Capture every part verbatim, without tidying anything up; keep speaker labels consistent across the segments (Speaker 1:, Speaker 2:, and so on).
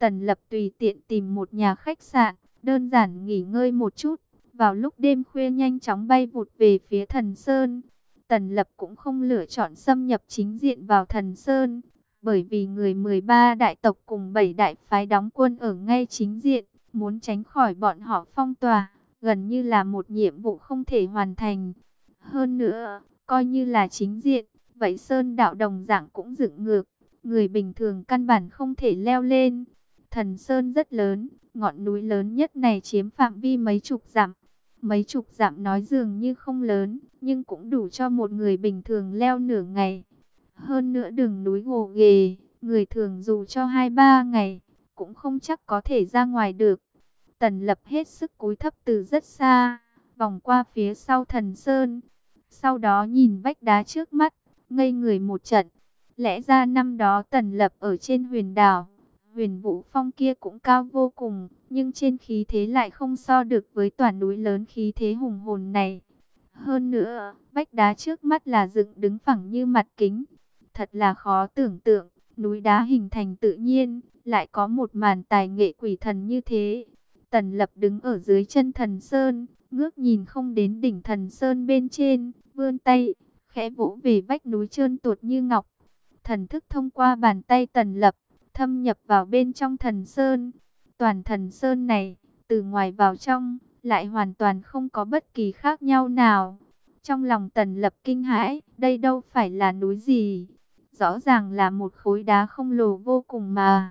Speaker 1: Tần Lập tùy tiện tìm một nhà khách sạn, đơn giản nghỉ ngơi một chút. Vào lúc đêm khuya nhanh chóng bay vụt về phía Thần Sơn. Tần Lập cũng không lựa chọn xâm nhập chính diện vào Thần Sơn, bởi vì người mười ba đại tộc cùng bảy đại phái đóng quân ở ngay chính diện, muốn tránh khỏi bọn họ phong tỏa, gần như là một nhiệm vụ không thể hoàn thành. Hơn nữa, coi như là chính diện, vậy Sơn đạo đồng dạng cũng dựng ngược, người bình thường căn bản không thể leo lên. Thần Sơn rất lớn, ngọn núi lớn nhất này chiếm phạm vi mấy chục dặm. Mấy chục dặm nói dường như không lớn, nhưng cũng đủ cho một người bình thường leo nửa ngày. Hơn nữa đường núi gồ ghề, người thường dù cho hai ba ngày, cũng không chắc có thể ra ngoài được. Tần Lập hết sức cúi thấp từ rất xa, vòng qua phía sau Thần Sơn. Sau đó nhìn vách đá trước mắt, ngây người một trận. Lẽ ra năm đó Tần Lập ở trên huyền đảo, huyền vũ phong kia cũng cao vô cùng, nhưng trên khí thế lại không so được với tòa núi lớn khí thế hùng hồn này. Hơn nữa, vách đá trước mắt là dựng đứng phẳng như mặt kính. Thật là khó tưởng tượng, núi đá hình thành tự nhiên, lại có một màn tài nghệ quỷ thần như thế. Tần Lập đứng ở dưới chân Thần Sơn, ngước nhìn không đến đỉnh Thần Sơn bên trên, vươn tay, khẽ vỗ về vách núi trơn tuột như ngọc. Thần thức thông qua bàn tay Tần Lập, thâm nhập vào bên trong Thần Sơn. Toàn Thần Sơn này, từ ngoài vào trong, lại hoàn toàn không có bất kỳ khác nhau nào. Trong lòng Tần Lập kinh hãi, đây đâu phải là núi gì, rõ ràng là một khối đá khổng lồ vô cùng mà.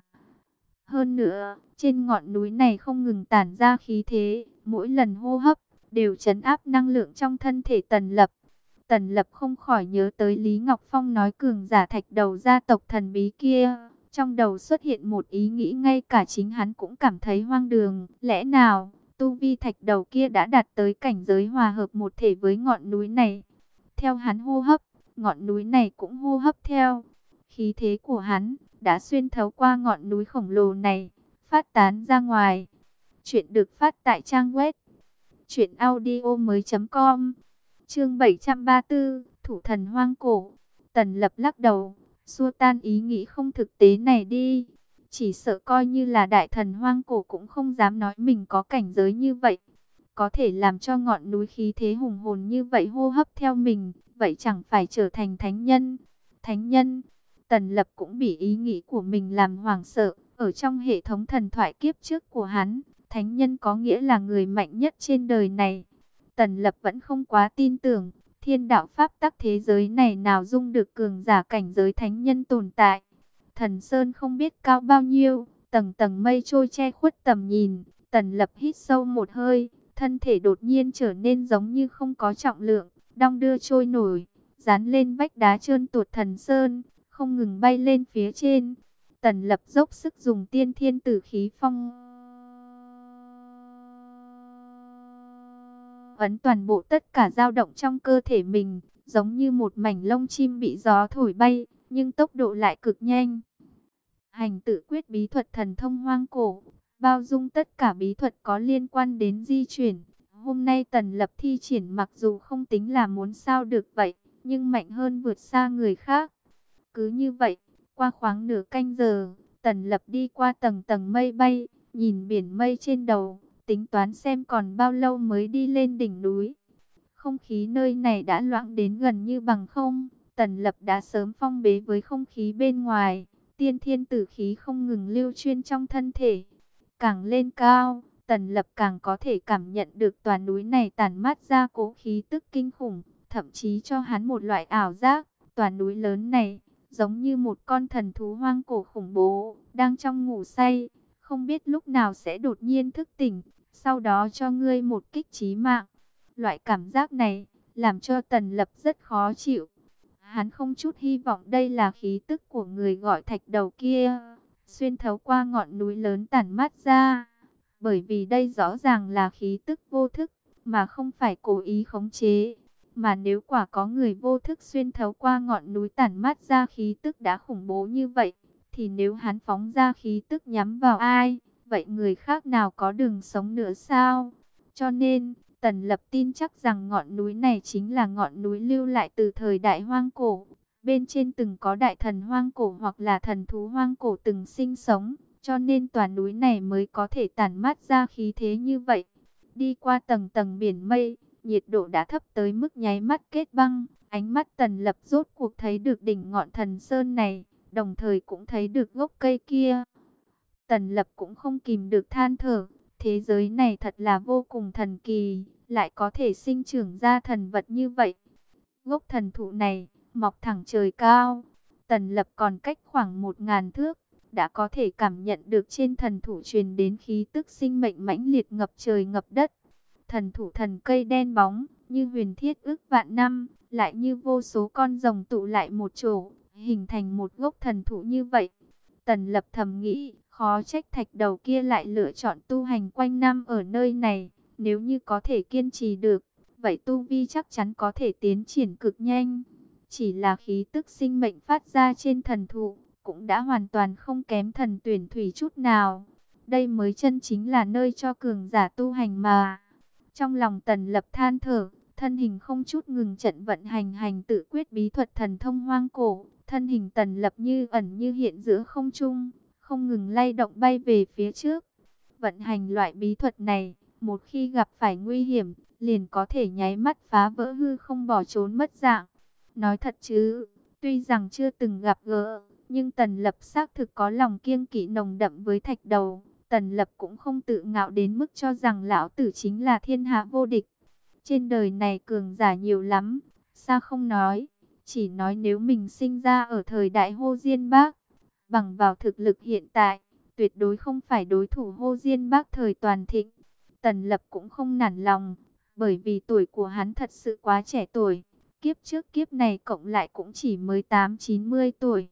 Speaker 1: Hơn nữa, trên ngọn núi này không ngừng tản ra khí thế, mỗi lần hô hấp, đều trấn áp năng lượng trong thân thể Tần Lập. Tần Lập không khỏi nhớ tới Lý Ngọc Phong nói cường giả thạch đầu gia tộc thần bí kia. Trong đầu xuất hiện một ý nghĩ ngay cả chính hắn cũng cảm thấy hoang đường. Lẽ nào, tu vi thạch đầu kia đã đạt tới cảnh giới hòa hợp một thể với ngọn núi này? Theo hắn hô hấp, ngọn núi này cũng hô hấp theo. Khí thế của hắn đã xuyên thấu qua ngọn núi khổng lồ này, phát tán ra ngoài. Chuyện được phát tại trang web truyện audio mới chấm com. Chương bảy trăm ba mươi tư, Thủ thần hoang cổ. Tần Lập lắc đầu, xua tan ý nghĩ không thực tế này đi. Chỉ sợ coi như là đại thần hoang cổ cũng không dám nói mình có cảnh giới như vậy. Có thể làm cho ngọn núi khí thế hùng hồn như vậy hô hấp theo mình, vậy chẳng phải trở thành thánh nhân. Thánh nhân, Tần Lập cũng bị ý nghĩ của mình làm hoảng sợ. Ở trong hệ thống thần thoại kiếp trước của hắn, thánh nhân có nghĩa là người mạnh nhất trên đời này. Tần Lập vẫn không quá tin tưởng, thiên đạo pháp tắc thế giới này nào dung được cường giả cảnh giới thánh nhân tồn tại. Thần Sơn không biết cao bao nhiêu, tầng tầng mây trôi che khuất tầm nhìn. Tần Lập hít sâu một hơi, thân thể đột nhiên trở nên giống như không có trọng lượng, đong đưa trôi nổi, dán lên vách đá trơn tuột Thần Sơn, không ngừng bay lên phía trên. Tần Lập dốc sức dùng tiên thiên tử khí phong ấn toàn bộ tất cả dao động trong cơ thể mình, giống như một mảnh lông chim bị gió thổi bay, nhưng tốc độ lại cực nhanh. Hành tự quyết bí thuật thần thông hoang cổ, bao dung tất cả bí thuật có liên quan đến di chuyển. Hôm nay Tần Lập thi triển mặc dù không tính là muốn sao được vậy, nhưng mạnh hơn vượt xa người khác. Cứ như vậy, qua khoảng nửa canh giờ, Tần Lập đi qua tầng tầng mây bay, nhìn biển mây trên đầu, tính toán xem còn bao lâu mới đi lên đỉnh núi. Không khí nơi này đã loãng đến gần như bằng không. Tần Lập đã sớm phong bế với không khí bên ngoài. Tiên thiên tử khí không ngừng lưu chuyên trong thân thể. Càng lên cao, Tần Lập càng có thể cảm nhận được tòa núi này tản mát ra cố khí tức kinh khủng. Thậm chí cho hắn một loại ảo giác. Tòa núi lớn này, giống như một con thần thú hoang cổ khủng bố, đang trong ngủ say. Không biết lúc nào sẽ đột nhiên thức tỉnh, sau đó cho ngươi một kích chí mạng. Loại cảm giác này, làm cho Tần Lập rất khó chịu. Hắn không chút hy vọng đây là khí tức của người gọi thạch đầu kia, xuyên thấu qua ngọn núi lớn tản mát ra. Bởi vì đây rõ ràng là khí tức vô thức, mà không phải cố ý khống chế. Mà nếu quả có người vô thức xuyên thấu qua ngọn núi tản mát ra khí tức đã khủng bố như vậy, thì nếu hắn phóng ra khí tức nhắm vào ai, vậy người khác nào có đường sống nữa sao? Cho nên, Tần Lập tin chắc rằng ngọn núi này chính là ngọn núi lưu lại từ thời đại hoang cổ. Bên trên từng có đại thần hoang cổ hoặc là thần thú hoang cổ từng sinh sống, cho nên tòa núi này mới có thể tản mát ra khí thế như vậy. Đi qua tầng tầng biển mây, nhiệt độ đã thấp tới mức nháy mắt kết băng. Ánh mắt Tần Lập rốt cuộc thấy được đỉnh ngọn Thần Sơn này, đồng thời cũng thấy được gốc cây kia. Tần Lập cũng không kìm được than thở, thế giới này thật là vô cùng thần kỳ, lại có thể sinh trưởng ra thần vật như vậy. Gốc thần thụ này, mọc thẳng trời cao, Tần Lập còn cách khoảng một ngàn thước, đã có thể cảm nhận được trên thần thụ truyền đến khí tức sinh mệnh mãnh liệt ngập trời ngập đất. Thần thụ thần cây đen bóng, như huyền thiết ước vạn năm, lại như vô số con rồng tụ lại một chỗ, hình thành một gốc thần thụ như vậy. Tần Lập thầm nghĩ, khó trách thạch đầu kia lại lựa chọn tu hành quanh năm ở nơi này, nếu như có thể kiên trì được, vậy tu vi chắc chắn có thể tiến triển cực nhanh. Chỉ là khí tức sinh mệnh phát ra trên thần thụ, cũng đã hoàn toàn không kém thần tuyển thủy chút nào. Đây mới chân chính là nơi cho cường giả tu hành mà. Trong lòng Tần Lập than thở, thân hình không chút ngừng trận vận hành hành tự quyết bí thuật thần thông hoang cổ. Thân hình Tần Lập như ẩn như hiện giữa không trung, không ngừng lay động bay về phía trước. Vận hành loại bí thuật này, một khi gặp phải nguy hiểm, liền có thể nháy mắt phá vỡ hư không bỏ trốn mất dạng. Nói thật chứ, tuy rằng chưa từng gặp gỡ, nhưng Tần Lập xác thực có lòng kiêng kỵ nồng đậm với thạch đầu. Tần Lập cũng không tự ngạo đến mức cho rằng lão tử chính là thiên hạ vô địch. Trên đời này cường giả nhiều lắm, sao không nói, chỉ nói nếu mình sinh ra ở thời đại Hô Diên Bác, bằng vào thực lực hiện tại, tuyệt đối không phải đối thủ Hô Diên Bác thời toàn thịnh. Tần Lập cũng không nản lòng, bởi vì tuổi của hắn thật sự quá trẻ tuổi. Kiếp trước kiếp này cộng lại cũng chỉ mới tám chín mươi tuổi.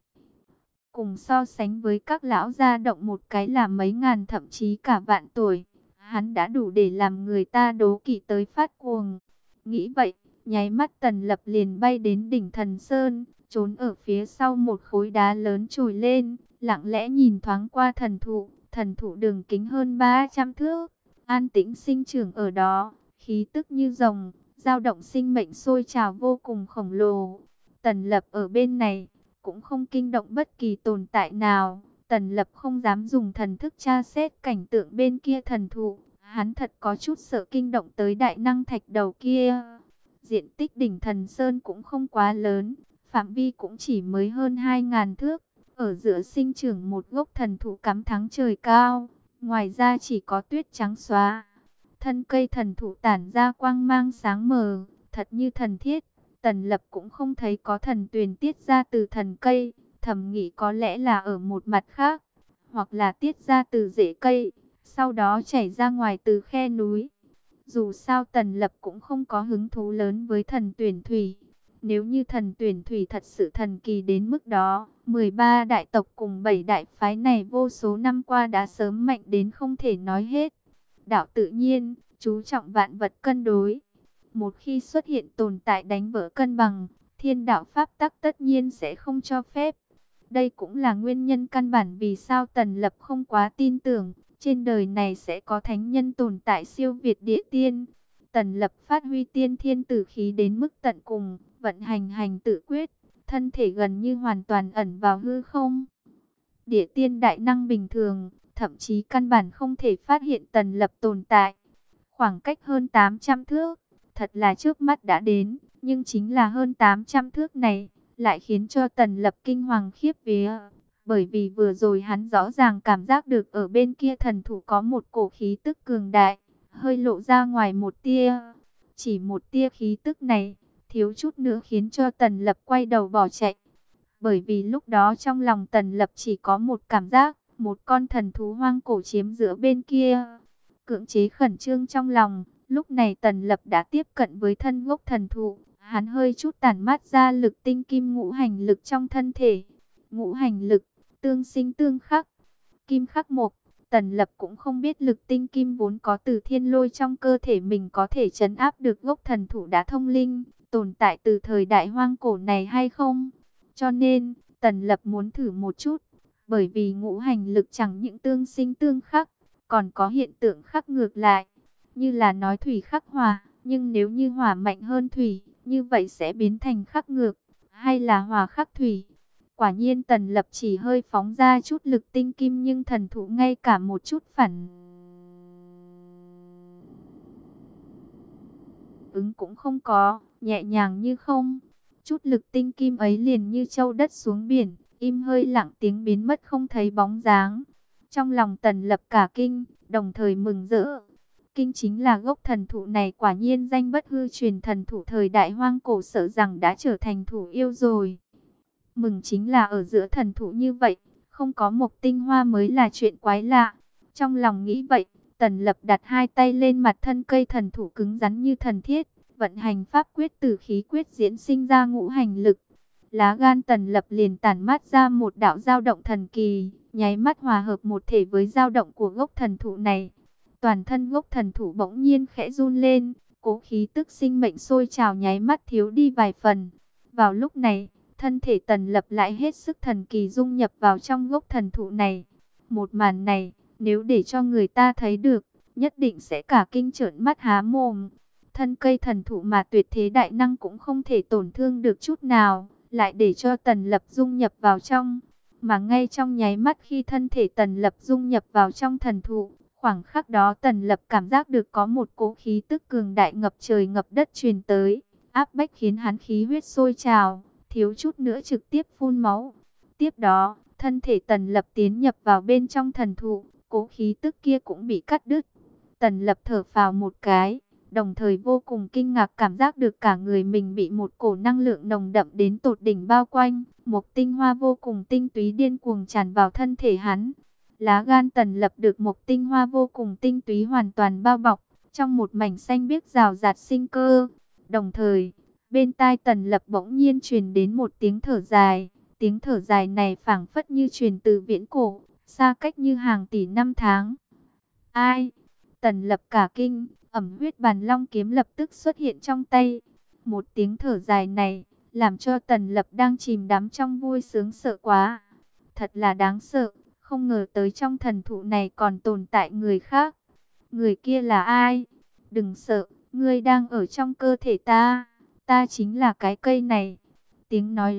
Speaker 1: Cùng so sánh với các lão gia động một cái là mấy ngàn thậm chí cả vạn tuổi, hắn đã đủ để làm người ta đố kỵ tới phát cuồng. Nghĩ vậy, nháy mắt Tần Lập liền bay đến đỉnh Thần Sơn, trốn ở phía sau một khối đá lớn trồi lên, lặng lẽ nhìn thoáng qua thần thụ. Thần thụ đường kính hơn ba trăm thước, an tĩnh sinh trưởng ở đó, khí tức như rồng, dao động sinh mệnh sôi trào vô cùng khổng lồ. Tần Lập ở bên này cũng không kinh động bất kỳ tồn tại nào. Tần Lập không dám dùng thần thức tra xét cảnh tượng bên kia thần thụ. Hắn thật có chút sợ kinh động tới đại năng thạch đầu kia. Diện tích đỉnh Thần Sơn cũng không quá lớn, phạm vi cũng chỉ mới hơn hai ngàn thước. Ở giữa sinh trưởng một gốc thần thụ cắm thắng trời cao, ngoài ra chỉ có tuyết trắng xóa. Thân cây thần thụ tản ra quang mang sáng mờ, thật như thần thiết. Tần Lập cũng không thấy có thần tuyền tiết ra từ thần cây, thầm nghĩ có lẽ là ở một mặt khác, hoặc là tiết ra từ rễ cây, sau đó chảy ra ngoài từ khe núi. Dù sao Tần Lập cũng không có hứng thú lớn với thần tuyển thủy. Nếu như thần tuyển thủy thật sự thần kỳ đến mức đó, mười ba đại tộc cùng bảy đại phái này vô số năm qua đã sớm mạnh đến không thể nói hết. Đạo tự nhiên, chú trọng vạn vật cân đối. Một khi xuất hiện tồn tại đánh vỡ cân bằng, thiên đạo pháp tắc tất nhiên sẽ không cho phép. Đây cũng là nguyên nhân căn bản vì sao Tần Lập không quá tin tưởng trên đời này sẽ có thánh nhân tồn tại siêu việt địa tiên. Tần Lập phát huy tiên thiên tử khí đến mức tận cùng, vận hành hành tự quyết, thân thể gần như hoàn toàn ẩn vào hư không. Địa tiên đại năng bình thường, thậm chí căn bản không thể phát hiện Tần Lập tồn tại. Khoảng cách hơn tám trăm thước, thật là trước mắt đã đến, nhưng chính là hơn tám trăm thước này, lại khiến cho Tần Lập kinh hoàng khiếp vía. Bởi vì vừa rồi hắn rõ ràng cảm giác được ở bên kia thần thụ có một cổ khí tức cường đại, hơi lộ ra ngoài một tia. Chỉ một tia khí tức này, thiếu chút nữa khiến cho Tần Lập quay đầu bỏ chạy. Bởi vì lúc đó trong lòng Tần Lập chỉ có một cảm giác, một con thần thú hoang cổ chiếm giữa bên kia. Cưỡng chế khẩn trương trong lòng, lúc này Tần Lập đã tiếp cận với thân gốc thần thụ. Hắn hơi chút tản mát ra lực tinh kim ngũ hành lực trong thân thể. Ngũ hành lực, tương sinh tương khắc, kim khắc mộc. Tần Lập cũng không biết lực tinh kim vốn có từ thiên lôi trong cơ thể mình có thể trấn áp được gốc thần thụ đã thông linh, tồn tại từ thời đại hoang cổ này hay không. Cho nên, Tần Lập muốn thử một chút, bởi vì ngũ hành lực chẳng những tương sinh tương khắc, còn có hiện tượng khắc ngược lại, như là nói thủy khắc hỏa, nhưng nếu như hỏa mạnh hơn thủy, như vậy sẽ biến thành khắc ngược, hay là hỏa khắc thủy. Quả nhiên Tần Lập chỉ hơi phóng ra chút lực tinh kim nhưng thần thụ ngay cả một chút phản ứng cũng không có, nhẹ nhàng như không. Chút lực tinh kim ấy liền như châu đất xuống biển, im hơi lặng tiếng biến mất không thấy bóng dáng. Trong lòng Tần Lập cả kinh, đồng thời mừng rỡ. Kinh chính là gốc thần thụ này quả nhiên danh bất hư truyền, thần thụ thời đại hoang cổ sợ rằng đã trở thành thủ yêu rồi. Mừng chính là ở giữa thần thụ như vậy, không có mộc tinh hoa mới là chuyện quái lạ. Trong lòng nghĩ vậy, Tần Lập đặt hai tay lên mặt thân cây thần thụ cứng rắn như thần thiết, vận hành pháp quyết tử khí quyết diễn sinh ra ngũ hành lực. Lá gan Tần Lập liền tản mát ra một đạo dao động thần kỳ, nháy mắt hòa hợp một thể với dao động của gốc thần thụ này. Toàn thân gốc thần thụ bỗng nhiên khẽ run lên, cố khí tức sinh mệnh sôi trào nháy mắt thiếu đi vài phần. Vào lúc này, thân thể Tần Lập lại hết sức thần kỳ dung nhập vào trong gốc thần thụ này. Một màn này, nếu để cho người ta thấy được, nhất định sẽ cả kinh trợn mắt há mồm. Thân cây thần thụ mà tuyệt thế đại năng cũng không thể tổn thương được chút nào, lại để cho Tần Lập dung nhập vào trong. Mà ngay trong nháy mắt khi thân thể Tần Lập dung nhập vào trong thần thụ, khoảng khắc đó Tần Lập cảm giác được có một cỗ khí tức cường đại ngập trời ngập đất truyền tới, áp bách khiến hắn khí huyết sôi trào, thiếu chút nữa trực tiếp phun máu. Tiếp đó, thân thể Tần Lập tiến nhập vào bên trong thần thụ, cỗ khí tức kia cũng bị cắt đứt. Tần Lập thở phào một cái, đồng thời vô cùng kinh ngạc cảm giác được cả người mình bị một cổ năng lượng nồng đậm đến tột đỉnh bao quanh, một tinh hoa vô cùng tinh túy điên cuồng tràn vào thân thể hắn. Lá gan Tần Lập được một tinh hoa vô cùng tinh túy hoàn toàn bao bọc, trong một mảnh xanh biếc rào rạt sinh cơ. Đồng thời, bên tai Tần Lập bỗng nhiên truyền đến một tiếng thở dài, tiếng thở dài này phảng phất như truyền từ viễn cổ, xa cách như hàng tỷ năm tháng. Ai? Tần Lập cả kinh, ẩm huyết bàn long kiếm lập tức xuất hiện trong tay. Một tiếng thở dài này, làm cho Tần Lập đang chìm đắm trong vui sướng sợ quá. Thật là đáng sợ, không ngờ tới trong thần thụ này còn tồn tại người khác. Người kia là ai? Đừng sợ, ngươi đang ở trong cơ thể ta, ta chính là cái cây này. Tiếng nói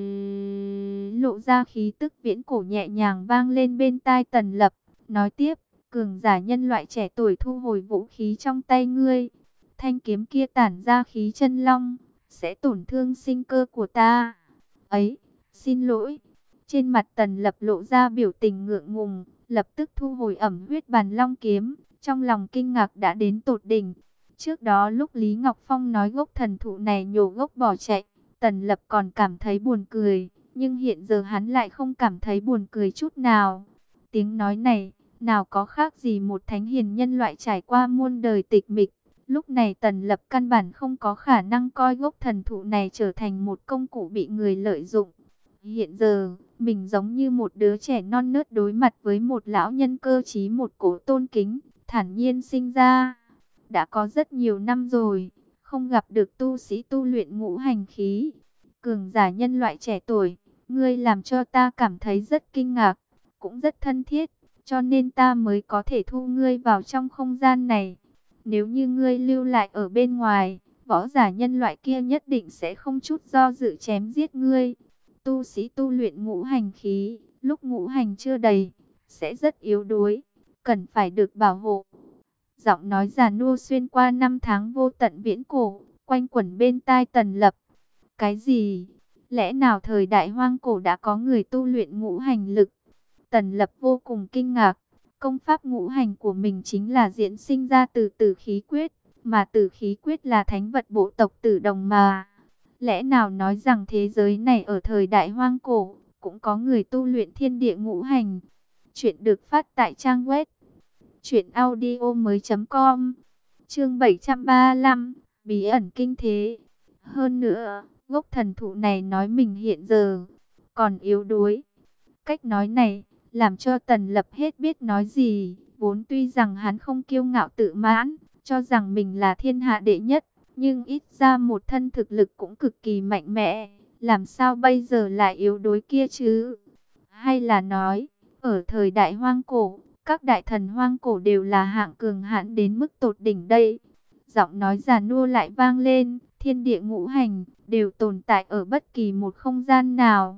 Speaker 1: lộ ra khí tức viễn cổ nhẹ nhàng vang lên bên tai Tần Lập, nói tiếp. Cường giả nhân loại trẻ tuổi thu hồi vũ khí trong tay ngươi. Thanh kiếm kia tản ra khí chân long, sẽ tổn thương sinh cơ của ta. Ấy, xin lỗi. Trên mặt Tần Lập lộ ra biểu tình ngượng ngùng, lập tức thu hồi ẩm huyết bàn long kiếm. Trong lòng kinh ngạc đã đến tột đỉnh. Trước đó lúc Lý Ngọc Phong nói gốc thần thụ này nhổ gốc bỏ chạy, Tần Lập còn cảm thấy buồn cười. Nhưng hiện giờ hắn lại không cảm thấy buồn cười chút nào. Tiếng nói này nào có khác gì một thánh hiền nhân loại trải qua muôn đời tịch mịch. Lúc này Tần Lập căn bản không có khả năng coi gốc thần thụ này trở thành một công cụ bị người lợi dụng. Hiện giờ, mình giống như một đứa trẻ non nớt đối mặt với một lão nhân cơ trí, một cổ tôn kính, thản nhiên sinh ra. Đã có rất nhiều năm rồi, không gặp được tu sĩ tu luyện ngũ hành khí. Cường giả nhân loại trẻ tuổi, ngươi làm cho ta cảm thấy rất kinh ngạc, cũng rất thân thiết. Cho nên ta mới có thể thu ngươi vào trong không gian này. Nếu như ngươi lưu lại ở bên ngoài, võ giả nhân loại kia nhất định sẽ không chút do dự chém giết ngươi. Tu sĩ tu luyện ngũ hành khí, lúc ngũ hành chưa đầy, sẽ rất yếu đuối, cần phải được bảo hộ. Giọng nói già nua xuyên qua năm tháng vô tận viễn cổ, quanh quẩn bên tai Tần Lập. Cái gì? Lẽ nào thời đại hoang cổ đã có người tu luyện ngũ hành lực? Tần Lập vô cùng kinh ngạc, công pháp ngũ hành của mình chính là diễn sinh ra từ tử khí quyết, mà tử khí quyết là thánh vật bộ tộc Tử Đồng mà. Lẽ nào nói rằng thế giới này ở thời đại hoang cổ, cũng có người tu luyện thiên địa ngũ hành? Chuyện được phát tại trang web truyện audio mới chấm com, chương bảy trăm ba mươi lăm, bí ẩn kinh thế. Hơn nữa, gốc thần thụ này nói mình hiện giờ còn yếu đuối. Cách nói này làm cho Tần Lập hết biết nói gì. Vốn tuy rằng hắn không kiêu ngạo tự mãn, cho rằng mình là thiên hạ đệ nhất, nhưng ít ra một thân thực lực cũng cực kỳ mạnh mẽ. Làm sao bây giờ lại yếu đuối kia chứ? Hay là nói, ở thời đại hoang cổ, các đại thần hoang cổ đều là hạng cường hãn đến mức tột đỉnh đây? Giọng nói già nua lại vang lên, thiên địa ngũ hành đều tồn tại ở bất kỳ một không gian nào.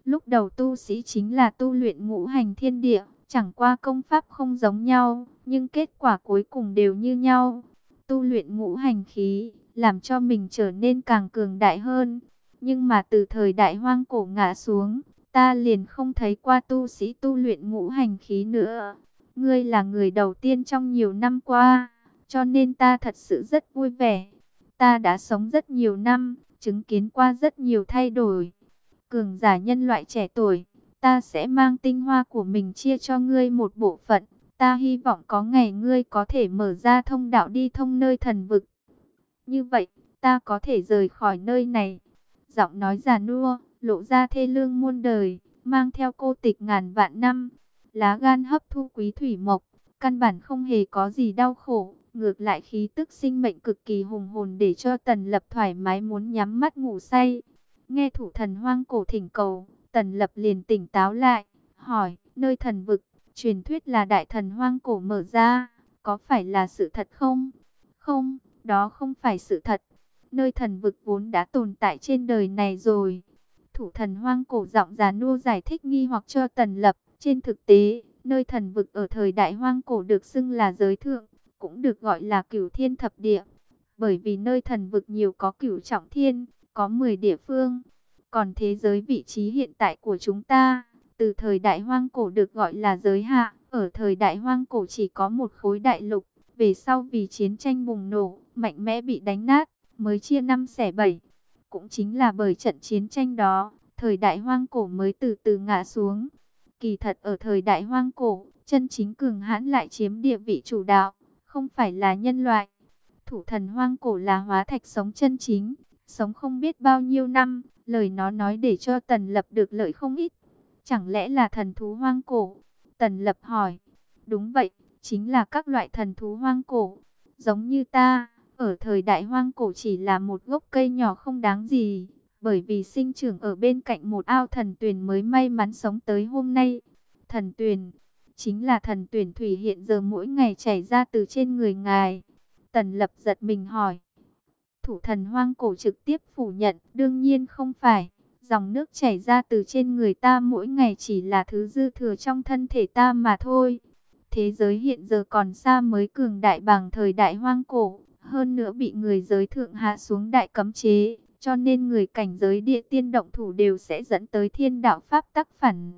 Speaker 1: Lúc đầu tu sĩ chính là tu luyện ngũ hành thiên địa, chẳng qua công pháp không giống nhau, nhưng kết quả cuối cùng đều như nhau. Tu luyện ngũ hành khí, làm cho mình trở nên càng cường đại hơn. Nhưng mà từ thời đại hoang cổ ngã xuống, ta liền không thấy qua tu sĩ tu luyện ngũ hành khí nữa. Ngươi là người đầu tiên trong nhiều năm qua, cho nên ta thật sự rất vui vẻ. Ta đã sống rất nhiều năm, chứng kiến qua rất nhiều thay đổi. Cường giả nhân loại trẻ tuổi, ta sẽ mang tinh hoa của mình chia cho ngươi một bộ phận. Ta hy vọng có ngày ngươi có thể mở ra thông đạo đi thông nơi thần vực. Như vậy, ta có thể rời khỏi nơi này. Giọng nói già nua, lộ ra thê lương muôn đời, mang theo cô tịch ngàn vạn năm. Lá gan hấp thu quý thủy mộc, căn bản không hề có gì đau khổ. Ngược lại khí tức sinh mệnh cực kỳ hùng hồn để cho Tần Lập thoải mái muốn nhắm mắt ngủ say. Nghe thủ thần hoang cổ thỉnh cầu, Tần Lập liền tỉnh táo lại, hỏi, nơi thần vực, truyền thuyết là đại thần hoang cổ mở ra, có phải là sự thật không? Không, đó không phải sự thật. Nơi thần vực vốn đã tồn tại trên đời này rồi. Thủ thần hoang cổ giọng già nua giải thích nghi hoặc cho Tần Lập. Trên thực tế, nơi thần vực ở thời đại hoang cổ được xưng là giới thượng, cũng được gọi là cửu thiên thập địa. Bởi vì nơi thần vực nhiều có cửu trọng thiên, có mười địa phương. Còn thế giới vị trí hiện tại của chúng ta, từ thời đại hoang cổ được gọi là giới hạ. Ở thời đại hoang cổ chỉ có một khối đại lục, về sau vì chiến tranh bùng nổ, mạnh mẽ bị đánh nát, mới chia năm xẻ bảy. Cũng chính là bởi trận chiến tranh đó, thời đại hoang cổ mới từ từ ngã xuống. Kỳ thật ở thời đại hoang cổ, chân chính cường hãn lại chiếm địa vị chủ đạo, không phải là nhân loại. Thủ thần hoang cổ là hóa thạch sống chân chính, sống không biết bao nhiêu năm, lời nó nói để cho Tần Lập được lợi không ít. Chẳng lẽ là thần thú hoang cổ? Tần Lập hỏi. Đúng vậy, chính là các loại thần thú hoang cổ. Giống như ta, ở thời đại hoang cổ chỉ là một gốc cây nhỏ không đáng gì. Bởi vì sinh trưởng ở bên cạnh một ao thần tuyền mới may mắn sống tới hôm nay. Thần tuyền, chính là thần tuyển thủy hiện giờ mỗi ngày chảy ra từ trên người ngài. Tần Lập giật mình hỏi. Thủ thần hoang cổ trực tiếp phủ nhận, đương nhiên không phải. Dòng nước chảy ra từ trên người ta mỗi ngày chỉ là thứ dư thừa trong thân thể ta mà thôi. Thế giới hiện giờ còn xa mới cường đại bằng thời đại hoang cổ. Hơn nữa bị người giới thượng hạ xuống đại cấm chế. Cho nên người cảnh giới địa tiên động thủ đều sẽ dẫn tới thiên đạo pháp tắc phản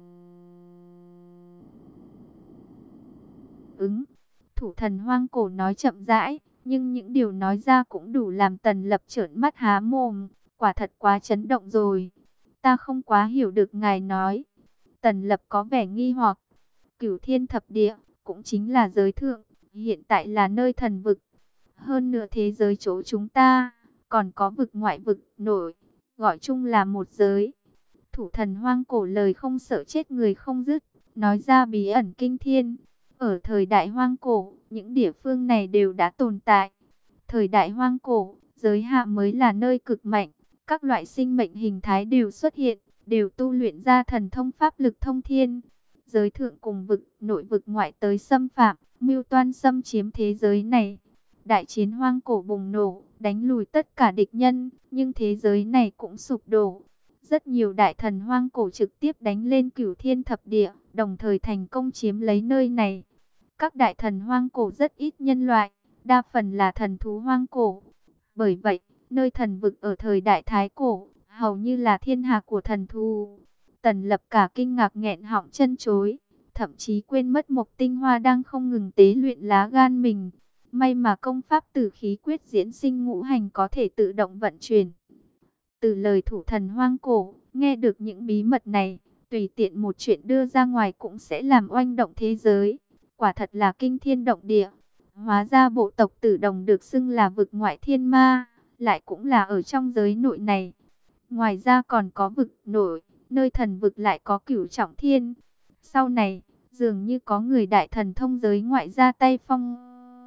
Speaker 1: ứng. Thủ thần hoang cổ nói chậm rãi, nhưng những điều nói ra cũng đủ làm Tần Lập trợn mắt há mồm. Quả thật quá chấn động rồi. Ta không quá hiểu được ngài nói. Tần Lập có vẻ nghi hoặc. Cửu thiên thập địa, cũng chính là giới thượng, hiện tại là nơi thần vực. Hơn nữa thế giới chỗ chúng ta, còn có vực ngoại vực nổi, gọi chung là một giới. Thủ thần hoang cổ lời không sợ chết người không dứt, nói ra bí ẩn kinh thiên. Ở thời đại hoang cổ, những địa phương này đều đã tồn tại. Thời đại hoang cổ, giới hạ mới là nơi cực mạnh. Các loại sinh mệnh hình thái đều xuất hiện, đều tu luyện ra thần thông pháp lực thông thiên. Giới thượng cùng vực, nội vực ngoại tới xâm phạm, mưu toan xâm chiếm thế giới này. Đại chiến hoang cổ bùng nổ, đánh lùi tất cả địch nhân, nhưng thế giới này cũng sụp đổ. Rất nhiều đại thần hoang cổ trực tiếp đánh lên cửu thiên thập địa, đồng thời thành công chiếm lấy nơi này. Các đại thần hoang cổ rất ít nhân loại, đa phần là thần thú hoang cổ. Bởi vậy, nơi thần vực ở thời đại thái cổ, hầu như là thiên hạ của thần thú. Tần Lập cả kinh ngạc nghẹn họng chân chối, thậm chí quên mất Mộc Tinh Hoa đang không ngừng tế luyện lá gan mình. May mà công pháp tử khí quyết diễn sinh ngũ hành có thể tự động vận chuyển. Từ lời thủ thần hoang cổ, nghe được những bí mật này, tùy tiện một chuyện đưa ra ngoài cũng sẽ làm oanh động thế giới. Quả thật là kinh thiên động địa. Hóa ra bộ tộc Tử Đồng được xưng là vực ngoại thiên ma, lại cũng là ở trong giới nội này. Ngoài ra còn có vực nội, nơi thần vực lại có cửu trọng thiên. Sau này, dường như có người đại thần thông giới ngoại ra tay phong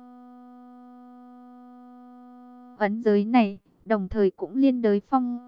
Speaker 1: ấn giới này, đồng thời cũng liên đới phong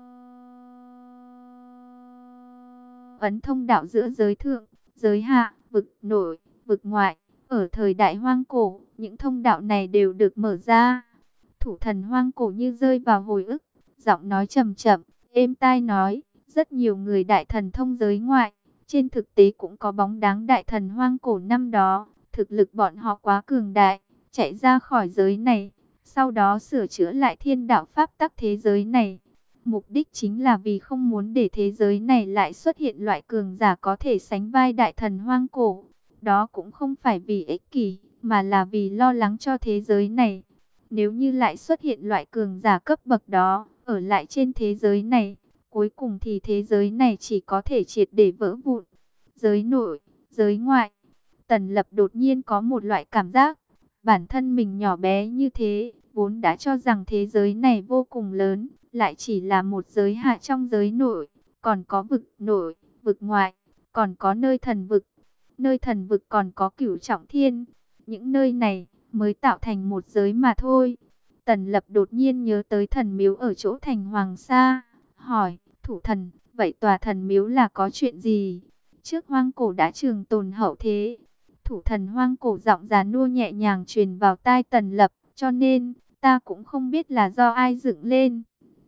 Speaker 1: ấn thông đạo giữa giới thượng, giới hạ, vực nội, vực ngoại. Ở thời đại hoang cổ, những thông đạo này đều được mở ra. Thủ thần hoang cổ như rơi vào hồi ức, giọng nói trầm chậm, êm tai nói, Rất nhiều người đại thần thông giới ngoại, trên thực tế cũng có bóng dáng đại thần hoang cổ năm đó. Thực lực bọn họ quá cường đại, chạy ra khỏi giới này, sau đó sửa chữa lại thiên đạo pháp tắc thế giới này. Mục đích chính là vì không muốn để thế giới này lại xuất hiện loại cường giả có thể sánh vai đại thần hoang cổ. Đó cũng không phải vì ích kỷ, mà là vì lo lắng cho thế giới này. Nếu như lại xuất hiện loại cường giả cấp bậc đó, ở lại trên thế giới này, cuối cùng thì thế giới này chỉ có thể triệt để vỡ vụn. Giới nội, giới ngoại, Tần Lập đột nhiên có một loại cảm giác, bản thân mình nhỏ bé như thế, vốn đã cho rằng thế giới này vô cùng lớn, lại chỉ là một giới hạ trong giới nội, còn có vực nội, vực ngoại, còn có nơi thần vực. Nơi thần vực còn có cửu trọng thiên, những nơi này mới tạo thành một giới mà thôi. Tần Lập đột nhiên nhớ tới thần miếu ở chỗ thành Hoàng Sa, hỏi, thủ thần, vậy tòa thần miếu là có chuyện gì? Trước hoang cổ đã trường tồn hậu thế. Thủ thần hoang cổ giọng già nua nhẹ nhàng truyền vào tai Tần Lập, cho nên, ta cũng không biết là do ai dựng lên.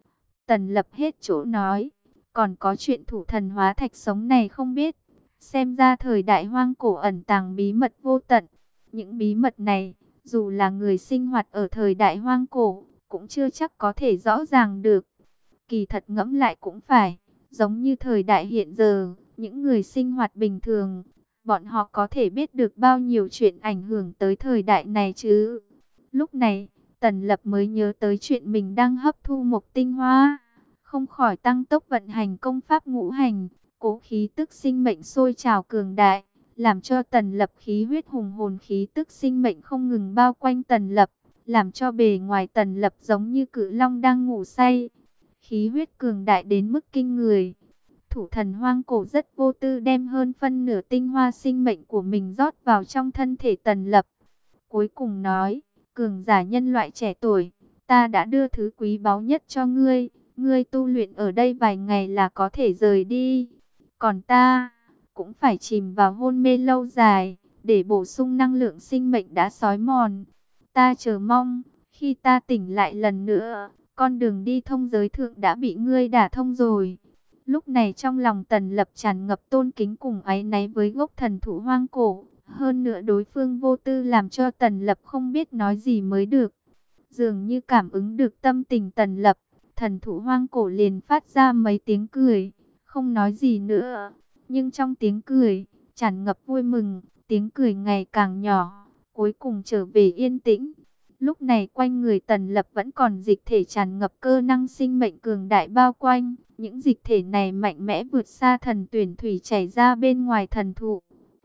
Speaker 1: Tần Lập hết chỗ nói, còn có chuyện thủ thần hóa thạch sống này không biết. Xem ra thời đại hoang cổ ẩn tàng bí mật vô tận. Những bí mật này, dù là người sinh hoạt ở thời đại hoang cổ, cũng chưa chắc có thể rõ ràng được. Kỳ thật ngẫm lại cũng phải, giống như thời đại hiện giờ, những người sinh hoạt bình thường, bọn họ có thể biết được bao nhiêu chuyện ảnh hưởng tới thời đại này chứ. Lúc này, Tần Lập mới nhớ tới chuyện mình đang hấp thu mộc tinh hoa, không khỏi tăng tốc vận hành công pháp ngũ hành, cố khí tức sinh mệnh sôi trào cường đại, làm cho Tần Lập khí huyết hùng hồn, khí tức sinh mệnh không ngừng bao quanh Tần Lập, làm cho bề ngoài Tần Lập giống như cự long đang ngủ say. Khí huyết cường đại đến mức kinh người. Thủ thần hoang cổ rất vô tư đem hơn phân nửa tinh hoa sinh mệnh của mình rót vào trong thân thể Tần Lập. Cuối cùng nói, cường giả nhân loại trẻ tuổi, ta đã đưa thứ quý báu nhất cho ngươi. Ngươi tu luyện ở đây vài ngày là có thể rời đi. Còn ta, cũng phải chìm vào hôn mê lâu dài, để bổ sung năng lượng sinh mệnh đã xói mòn. Ta chờ mong, khi ta tỉnh lại lần nữa, con đường đi thông giới thượng đã bị ngươi đả thông rồi. Lúc này trong lòng Tần Lập tràn ngập tôn kính cùng áy náy với gốc thần thụ hoang cổ. Hơn nữa đối phương vô tư làm cho Tần Lập không biết nói gì mới được. Dường như cảm ứng được tâm tình Tần Lập, thần thụ hoang cổ liền phát ra mấy tiếng cười, không nói gì nữa. Nhưng trong tiếng cười, tràn ngập vui mừng, tiếng cười ngày càng nhỏ, cuối cùng trở về yên tĩnh. Lúc này quanh người Tần Lập vẫn còn dịch thể tràn ngập cơ năng sinh mệnh cường đại bao quanh. Những dịch thể này mạnh mẽ vượt xa thần tuyển thủy chảy ra bên ngoài thần thụ.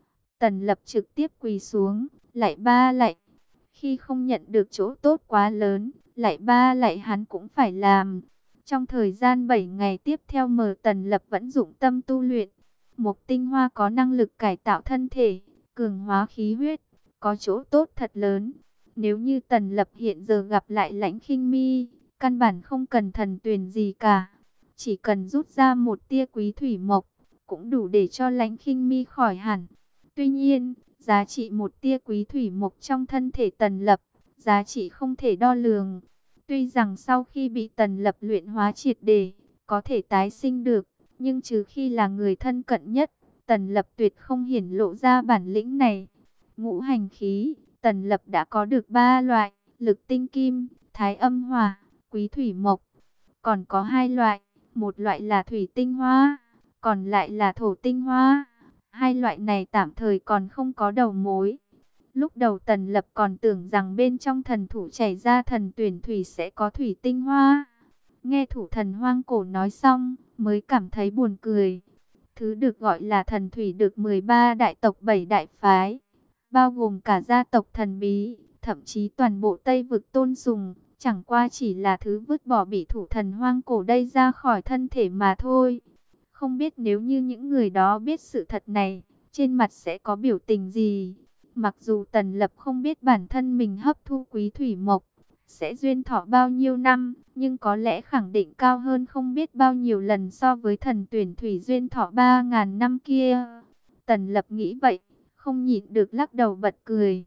Speaker 1: Tần Lập trực tiếp quỳ xuống, lạy ba lạy. Khi không nhận được chỗ tốt quá lớn, lạy ba lạy hắn cũng phải làm. Trong thời gian bảy ngày tiếp theo mờ Tần Lập vẫn dụng tâm tu luyện. Mộc tinh hoa có năng lực cải tạo thân thể, cường hóa khí huyết, có chỗ tốt thật lớn. Nếu như Tần Lập hiện giờ gặp lại Lãnh Khinh Mi, căn bản không cần thần tuyển gì cả. Chỉ cần rút ra một tia quý thủy mộc, cũng đủ để cho Lãnh Khinh Mi khỏi hẳn. Tuy nhiên, giá trị một tia quý thủy mộc trong thân thể Tần Lập, giá trị không thể đo lường. Tuy rằng sau khi bị Tần Lập luyện hóa triệt để, có thể tái sinh được, nhưng trừ khi là người thân cận nhất, Tần Lập tuyệt không hiển lộ ra bản lĩnh này. Ngũ hành khí, Tần Lập đã có được ba loại, lực tinh kim, thái âm hỏa, quý thủy mộc. Còn có hai loại, một loại là thủy tinh hoa, còn lại là thổ tinh hoa. Hai loại này tạm thời còn không có đầu mối. Lúc đầu Tần Lập còn tưởng rằng bên trong thần thủ chảy ra thần tuyển thủy sẽ có thủy tinh hoa. Nghe thủ thần hoang cổ nói xong, mới cảm thấy buồn cười. Thứ được gọi là thần thủy được mười ba đại tộc bảy đại phái, bao gồm cả gia tộc thần bí, thậm chí toàn bộ Tây vực tôn sùng, chẳng qua chỉ là thứ vứt bỏ bị thủ thần hoang cổ đây ra khỏi thân thể mà thôi. Không biết nếu như những người đó biết sự thật này, trên mặt sẽ có biểu tình gì. Mặc dù Tần Lập không biết bản thân mình hấp thu quý thủy mộc sẽ duyên thọ bao nhiêu năm, nhưng có lẽ khẳng định cao hơn không biết bao nhiêu lần so với thần tuyển thủy duyên thọ ba ngàn năm kia. Tần Lập nghĩ vậy, không nhịn được lắc đầu bật cười.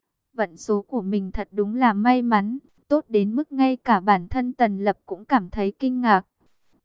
Speaker 1: Vận số của mình thật đúng là may mắn, tốt đến mức ngay cả bản thân Tần Lập cũng cảm thấy kinh ngạc.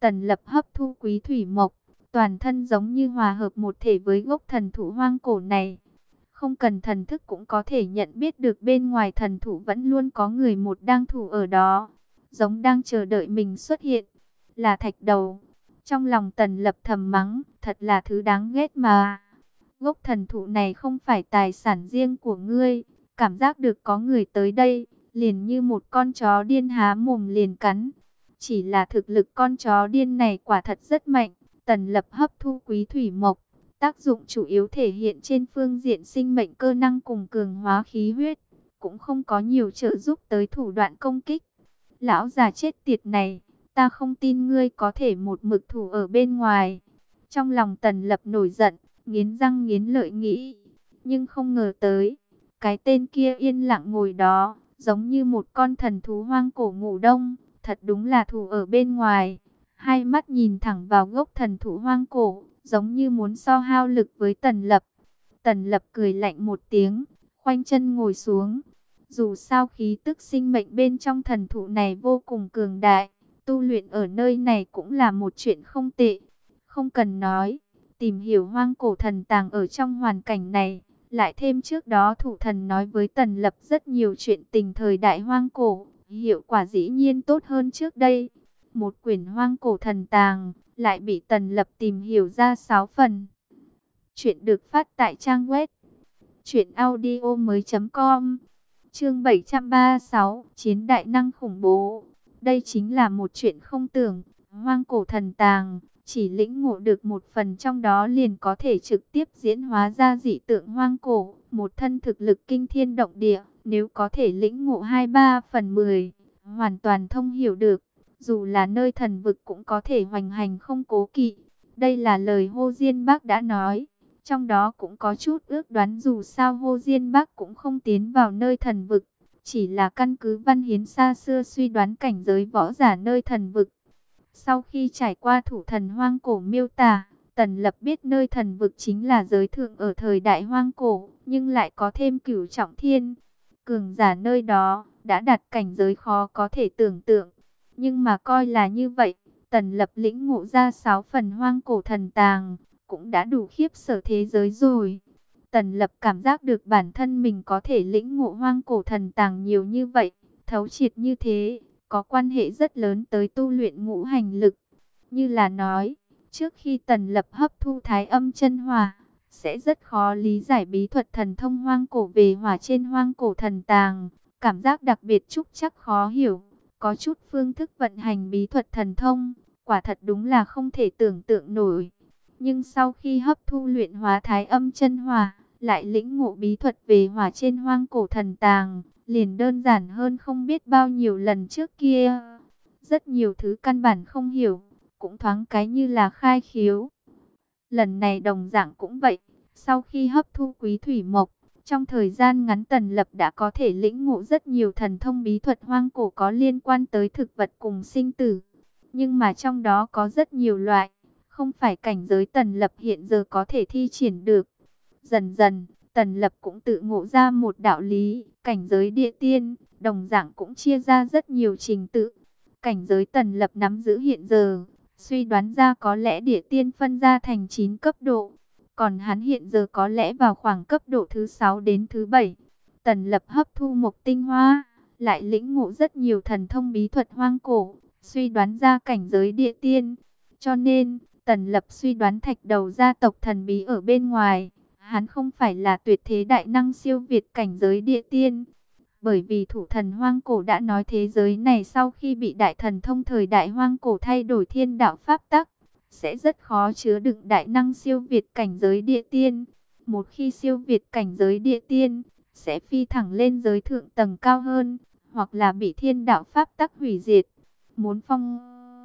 Speaker 1: Tần Lập hấp thu quý thủy mộc, toàn thân giống như hòa hợp một thể với gốc thần thụ hoang cổ này. Không cần thần thức cũng có thể nhận biết được bên ngoài thần thụ vẫn luôn có người một đang thủ ở đó, giống đang chờ đợi mình xuất hiện. Là Thạch Đầu. Trong lòng Tần Lập thầm mắng, thật là thứ đáng ghét mà. Gốc thần thụ này không phải tài sản riêng của ngươi, cảm giác được có người tới đây, liền như một con chó điên há mồm liền cắn. Chỉ là thực lực con chó điên này quả thật rất mạnh. Tần Lập hấp thu quý thủy mộc, tác dụng chủ yếu thể hiện trên phương diện sinh mệnh cơ năng cùng cường hóa khí huyết, cũng không có nhiều trợ giúp tới thủ đoạn công kích. Lão già chết tiệt này, ta không tin ngươi có thể một mực thủ ở bên ngoài. Trong lòng Tần Lập nổi giận, nghiến răng nghiến lợi nghĩ, nhưng không ngờ tới, cái tên kia yên lặng ngồi đó, giống như một con thần thú hoang cổ ngủ đông, thật đúng là thủ ở bên ngoài. Hai mắt nhìn thẳng vào gốc thần thụ hoang cổ, giống như muốn so hao lực với Tần Lập. Tần Lập cười lạnh một tiếng, khoanh chân ngồi xuống. Dù sao khí tức sinh mệnh bên trong thần thụ này vô cùng cường đại, tu luyện ở nơi này cũng là một chuyện không tệ. Không cần nói, tìm hiểu hoang cổ thần tàng ở trong hoàn cảnh này, lại thêm trước đó thủ thần nói với Tần Lập rất nhiều chuyện tình thời đại hoang cổ, hiệu quả dĩ nhiên tốt hơn trước đây. Một quyển hoang cổ thần tàng, lại bị Tần Lập tìm hiểu ra sáu phần. Chuyện được phát tại trang web truyện audio mới chấm com. Chương bảy trăm ba mươi sáu, Chiến đại năng khủng bố. Đây chính là một chuyện không tưởng, hoang cổ thần tàng, chỉ lĩnh ngộ được một phần trong đó liền có thể trực tiếp diễn hóa ra dị tượng hoang cổ, một thân thực lực kinh thiên động địa, nếu có thể lĩnh ngộ hai ba phần mười, hoàn toàn thông hiểu được. Dù là nơi thần vực cũng có thể hoành hành không cố kỵ. Đây là lời Hồ Diên Bác đã nói. Trong đó cũng có chút ước đoán, dù sao Hồ Diên Bác cũng không tiến vào nơi thần vực. Chỉ là căn cứ văn hiến xa xưa suy đoán cảnh giới võ giả nơi thần vực. Sau khi trải qua thủ thần hoang cổ miêu tả, Tần Lập biết nơi thần vực chính là giới thượng ở thời đại hoang cổ, nhưng lại có thêm cửu trọng thiên. Cường giả nơi đó đã đạt cảnh giới khó có thể tưởng tượng. Nhưng mà coi là như vậy, Tần Lập lĩnh ngộ ra sáu phần hoang cổ thần tàng, cũng đã đủ khiếp sợ thế giới rồi. Tần Lập cảm giác được bản thân mình có thể lĩnh ngộ hoang cổ thần tàng nhiều như vậy, thấu triệt như thế, có quan hệ rất lớn tới tu luyện ngũ hành lực. Như là nói, trước khi Tần Lập hấp thu thái âm chân hỏa, sẽ rất khó lý giải bí thuật thần thông hoang cổ về hỏa trên hoang cổ thần tàng, cảm giác đặc biệt trúc chắc khó hiểu. Có chút phương thức vận hành bí thuật thần thông, quả thật đúng là không thể tưởng tượng nổi. Nhưng sau khi hấp thu luyện hóa thái âm chân hỏa, lại lĩnh ngộ bí thuật về hỏa trên hoang cổ thần tàng, liền đơn giản hơn không biết bao nhiêu lần trước kia. Rất nhiều thứ căn bản không hiểu, cũng thoáng cái như là khai khiếu. Lần này đồng dạng cũng vậy, sau khi hấp thu quý thủy mộc, trong thời gian ngắn Tần Lập đã có thể lĩnh ngộ rất nhiều thần thông bí thuật hoang cổ có liên quan tới thực vật cùng sinh tử. Nhưng mà trong đó có rất nhiều loại, không phải cảnh giới Tần Lập hiện giờ có thể thi triển được. Dần dần, Tần Lập cũng tự ngộ ra một đạo lý, cảnh giới địa tiên, đồng dạng cũng chia ra rất nhiều trình tự. Cảnh giới Tần Lập nắm giữ hiện giờ, suy đoán ra có lẽ địa tiên phân ra thành chín cấp độ. Còn hắn hiện giờ có lẽ vào khoảng cấp độ thứ sáu đến thứ bảy. Tần Lập hấp thu mộc tinh hoa, lại lĩnh ngộ rất nhiều thần thông bí thuật hoang cổ, suy đoán ra cảnh giới địa tiên. Cho nên, Tần Lập suy đoán Thạch Đầu gia tộc thần bí ở bên ngoài, hắn không phải là tuyệt thế đại năng siêu việt cảnh giới địa tiên. Bởi vì thủ thần hoang cổ đã nói thế giới này sau khi bị đại thần thông thời đại hoang cổ thay đổi thiên đạo pháp tắc, sẽ rất khó chứa đựng đại năng siêu việt cảnh giới địa tiên. Một khi siêu việt cảnh giới địa tiên, sẽ phi thẳng lên giới thượng tầng cao hơn, hoặc là bị thiên đạo pháp tắc hủy diệt. Muốn phong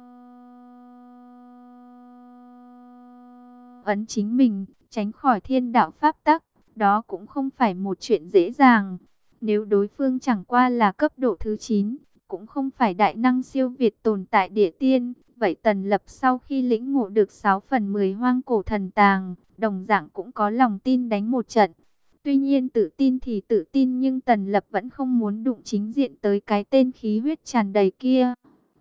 Speaker 1: ấn chính mình, tránh khỏi thiên đạo pháp tắc, đó cũng không phải một chuyện dễ dàng. Nếu đối phương chẳng qua là cấp độ thứ chín, cũng không phải đại năng siêu việt tồn tại địa tiên, vậy Tần Lập sau khi lĩnh ngộ được sáu phần mười hoang cổ thần tàng, đồng dạng cũng có lòng tin đánh một trận. Tuy nhiên tự tin thì tự tin, nhưng Tần Lập vẫn không muốn đụng chính diện tới cái tên khí huyết tràn đầy kia.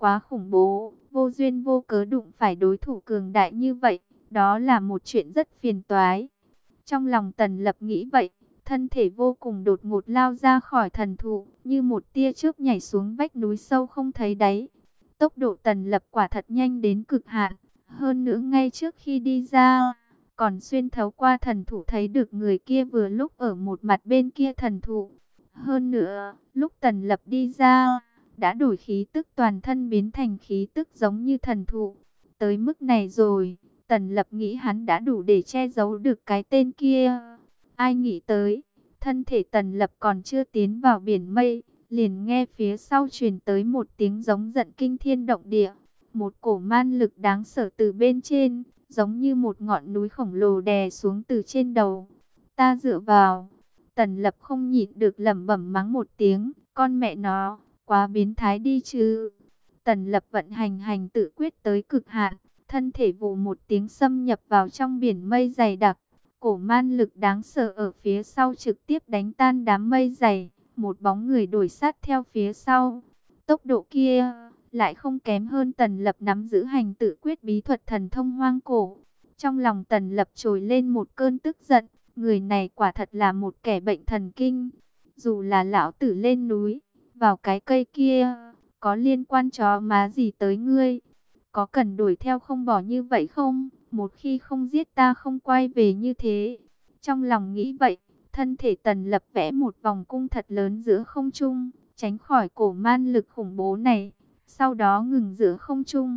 Speaker 1: quá khủng bố, vô duyên vô cớ đụng phải đối thủ cường đại như vậy, đó là một chuyện rất phiền toái. Trong lòng Tần Lập nghĩ vậy, thân thể vô cùng đột ngột lao ra khỏi thần thụ, như một tia chớp nhảy xuống vách núi sâu không thấy đáy. Tốc độ Tần Lập quả thật nhanh đến cực hạn, hơn nữa ngay trước khi đi ra, còn xuyên thấu qua thần thụ thấy được người kia vừa lúc ở một mặt bên kia thần thụ. Hơn nữa, lúc Tần Lập đi ra, đã đổi khí tức toàn thân biến thành khí tức giống như thần thụ. Tới mức này rồi, Tần Lập nghĩ hắn đã đủ để che giấu được cái tên kia. Ai nghĩ tới, thân thể Tần Lập còn chưa tiến vào biển mây, liền nghe phía sau truyền tới một tiếng giống giận kinh thiên động địa. Một cổ man lực đáng sợ từ bên trên, giống như một ngọn núi khổng lồ đè xuống từ trên đầu. Ta dựa vào. Tần Lập không nhịn được lẩm bẩm mắng một tiếng, con mẹ nó, quá biến thái đi chứ. Tần Lập vận hành hành tự quyết tới cực hạn, thân thể vù một tiếng xâm nhập vào trong biển mây dày đặc. Cổ man lực đáng sợ ở phía sau trực tiếp đánh tan đám mây dày, một bóng người đuổi sát theo phía sau. Tốc độ kia lại không kém hơn Tần Lập nắm giữ hành tự quyết bí thuật thần thông hoang cổ. Trong lòng Tần Lập trồi lên một cơn tức giận, người này quả thật là một kẻ bệnh thần kinh. Dù là lão tử lên núi, vào cái cây kia, có liên quan chó má gì tới ngươi? Có cần đuổi theo không bỏ như vậy không? Một khi không giết ta không quay về như thế. Trong lòng nghĩ vậy, thân thể Tần Lập vẽ một vòng cung thật lớn giữa không trung, tránh khỏi cổ man lực khủng bố này, sau đó ngừng giữa không trung.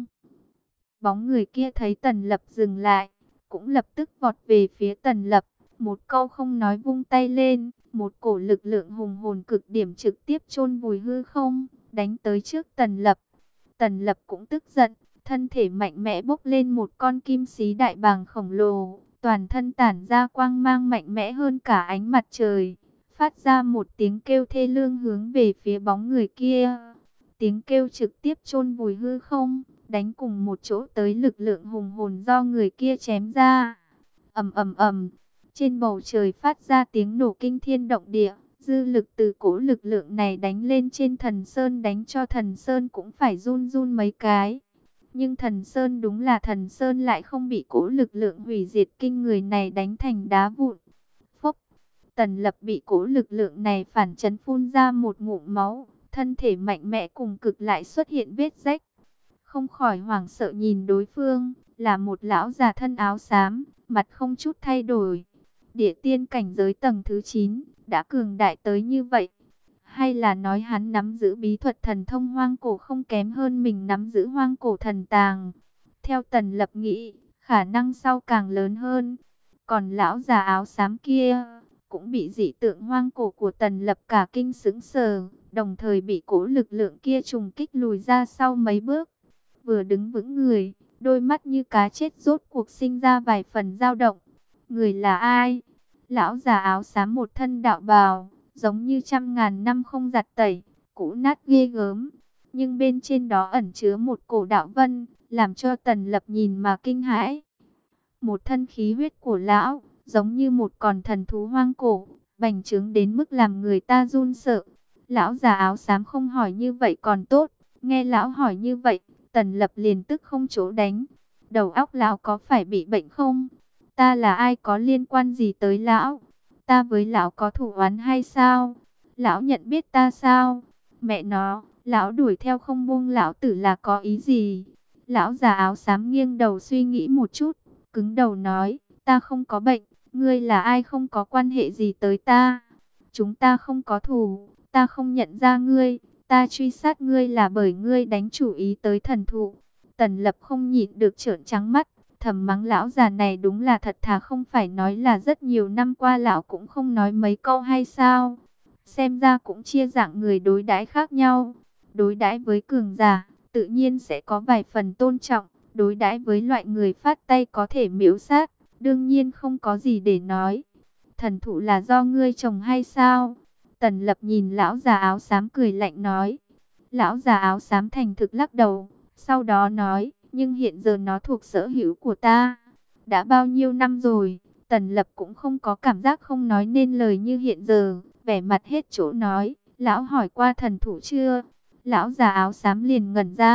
Speaker 1: Bóng người kia thấy Tần Lập dừng lại, cũng lập tức vọt về phía Tần Lập, một câu không nói vung tay lên, một cổ lực lượng hùng hồn cực điểm trực tiếp chôn vùi hư không, đánh tới trước Tần Lập. Tần Lập cũng tức giận, thân thể mạnh mẽ bốc lên một con kim xí đại bàng khổng lồ, toàn thân tản ra quang mang mạnh mẽ hơn cả ánh mặt trời, phát ra một tiếng kêu thê lương hướng về phía bóng người kia. Tiếng kêu trực tiếp chôn vùi hư không, đánh cùng một chỗ tới lực lượng hùng hồn do người kia chém ra. Ầm ầm ầm, trên bầu trời phát ra tiếng nổ kinh thiên động địa, dư lực từ cỗ lực lượng này đánh lên trên Thần Sơn, đánh cho Thần Sơn cũng phải run run mấy cái. Nhưng Thần Sơn đúng là Thần Sơn, lại không bị cỗ lực lượng hủy diệt kinh người này đánh thành đá vụn. Phốc, Tần Lập bị cỗ lực lượng này phản chấn phun ra một ngụm máu, thân thể mạnh mẽ cùng cực lại xuất hiện vết rách. Không khỏi hoảng sợ nhìn đối phương, là một lão già thân áo xám, mặt không chút thay đổi. Địa tiên cảnh giới tầng thứ chín, đã cường đại tới như vậy. Hay là nói hắn nắm giữ bí thuật thần thông hoang cổ không kém hơn mình nắm giữ hoang cổ thần tàng. Theo Tần Lập nghĩ, khả năng sau càng lớn hơn. Còn lão già áo xám kia, cũng bị dị tượng hoang cổ của Tần Lập cả kinh sững sờ, đồng thời bị cỗ lực lượng kia trùng kích lùi ra sau mấy bước. Vừa đứng vững người, đôi mắt như cá chết rốt cuộc sinh ra vài phần dao động. Người là ai? Lão già áo xám một thân đạo bào, giống như trăm ngàn năm không giặt tẩy, cũ nát ghê gớm. Nhưng bên trên đó ẩn chứa một cổ đạo vân, làm cho Tần Lập nhìn mà kinh hãi. Một thân khí huyết của lão, giống như một con thần thú hoang cổ, bành trướng đến mức làm người ta run sợ. Lão già áo xám không hỏi như vậy còn tốt, nghe lão hỏi như vậy, Tần Lập liền tức không chỗ đánh. Đầu óc lão có phải bị bệnh không? Ta là ai, có liên quan gì tới lão? Ta với lão có thù oán hay sao? Lão nhận biết ta sao? Mẹ nó, lão đuổi theo không buông lão tử là có ý gì? Lão già áo xám nghiêng đầu suy nghĩ một chút, cứng đầu nói, ta không có bệnh, ngươi là ai không có quan hệ gì tới ta. Chúng ta không có thù, ta không nhận ra ngươi, ta truy sát ngươi là bởi ngươi đánh chủ ý tới thần thụ. Tần Lập không nhịn được trợn trắng mắt, thầm mắng lão già này đúng là thật thà, không phải nói là rất nhiều năm qua lão cũng không nói mấy câu hay sao? Xem ra cũng chia dạng người đối đãi khác nhau. Đối đãi với cường giả, tự nhiên sẽ có vài phần tôn trọng, đối đãi với loại người phát tay có thể miễu sát, đương nhiên không có gì để nói. Thần thụ là do ngươi trồng hay sao? Tần Lập nhìn lão già áo xám cười lạnh nói. Lão già áo xám thành thực lắc đầu, sau đó nói, nhưng hiện giờ nó thuộc sở hữu của ta. Đã bao nhiêu năm rồi, Tần Lập cũng không có cảm giác không nói nên lời như hiện giờ, vẻ mặt hết chỗ nói, lão hỏi qua thần thụ chưa? Lão già áo xám liền ngẩn ra,